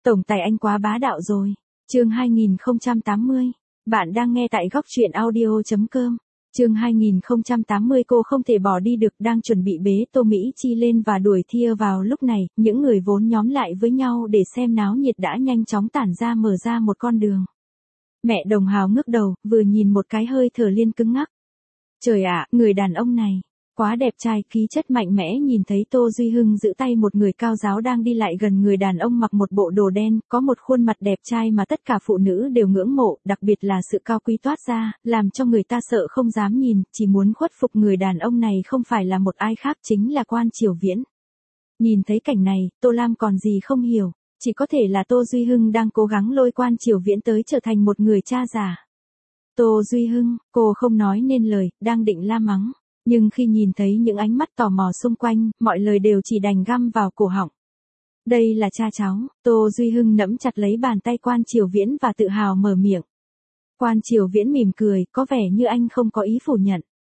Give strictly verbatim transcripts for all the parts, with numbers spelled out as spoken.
Tổng tài anh quá bá đạo rồi. Chương hai nghìn không trăm tám mươi. Bạn đang nghe tại góc truyện audio chấm com. Chương hai nghìn không trăm tám mươi cô không thể bỏ đi được, đang chuẩn bị bế Tô Mỹ Chi lên và đuổi Thia vào lúc này, những người vốn nhóm lại với nhau để xem náo nhiệt đã nhanh chóng tản ra mở ra một con đường. Mẹ Đồng Hào ngước đầu, vừa nhìn một cái hơi thở liên cứng ngắc. Trời ạ, người đàn ông này, quá đẹp trai, khí chất mạnh mẽ. Nhìn thấy Tô Duy Hưng giữ tay một người cao giáo đang đi lại gần người đàn ông mặc một bộ đồ đen, có một khuôn mặt đẹp trai mà tất cả phụ nữ đều ngưỡng mộ, đặc biệt là sự cao quý toát ra, làm cho người ta sợ không dám nhìn, chỉ muốn khuất phục. Người đàn ông này không phải là một ai khác, chính là Quan Triều Viễn. Nhìn thấy cảnh này, Tô Lam còn gì không hiểu, chỉ có thể là Tô Duy Hưng đang cố gắng lôi Quan Triều Viễn tới trở thành một người cha già. Tô Duy Hưng, cô không nói nên lời, đang định la mắng. Nhưng khi nhìn thấy những ánh mắt tò mò xung quanh, mọi lời đều chỉ đành găm vào cổ họng. Đây là cha cháu. Tô Duy Hưng nẫm chặt lấy bàn tay Quan Triều Viễn và tự hào mở miệng. Quan Triều Viễn mỉm cười, có vẻ như anh không có ý phủ nhận.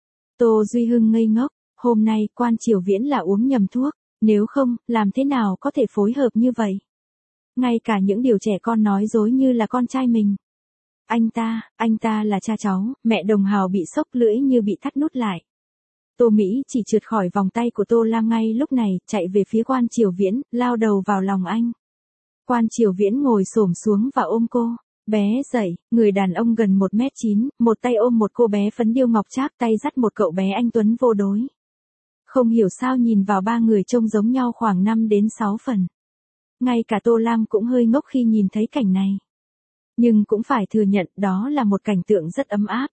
Tô Duy Hưng ngây ngốc, hôm nay Quan Triều Viễn là uống nhầm thuốc, nếu không, làm thế nào có thể phối hợp như vậy? Ngay cả những điều trẻ con nói dối như là con trai mình. Anh ta, anh ta là cha cháu. Mẹ Đồng Hào bị sốc, lưỡi như bị thắt nút lại. Tô Mỹ chỉ trượt khỏi vòng tay của Tô Lam ngay lúc này, chạy về phía Quan Triều Viễn, lao đầu vào lòng anh. Quan Triều Viễn ngồi xổm xuống và ôm cô. Bé dậy, người đàn ông gần một mét chín, một tay ôm một cô bé phấn điêu ngọc trác, tay dắt một cậu bé anh tuấn vô đối. Không hiểu sao nhìn vào ba người trông giống nhau khoảng năm đến sáu phần. Ngay cả Tô Lam cũng hơi ngốc khi nhìn thấy cảnh này. Nhưng cũng phải thừa nhận đó là một cảnh tượng rất ấm áp.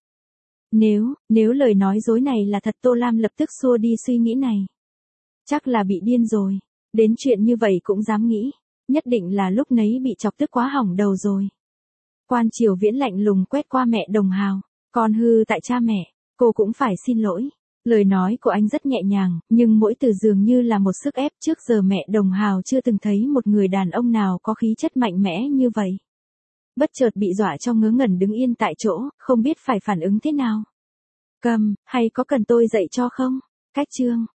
Nếu, nếu lời nói dối này là thật, Tô Lam lập tức xua đi suy nghĩ này. Chắc là bị điên rồi. Đến chuyện như vậy cũng dám nghĩ. Nhất định là lúc nấy bị chọc tức quá hỏng đầu rồi. Quan Triều Viễn lạnh lùng quét qua mẹ Đồng Hào. Con hư tại cha mẹ, cô cũng phải xin lỗi. Lời nói của anh rất nhẹ nhàng, nhưng mỗi từ dường như là một sức ép. Trước giờ mẹ Đồng Hào chưa từng thấy một người đàn ông nào có khí chất mạnh mẽ như vậy. Bất chợt bị dọa cho ngớ ngẩn đứng yên tại chỗ, không biết phải phản ứng thế nào. Cầm, hay có cần tôi dạy cho không? Cách chương.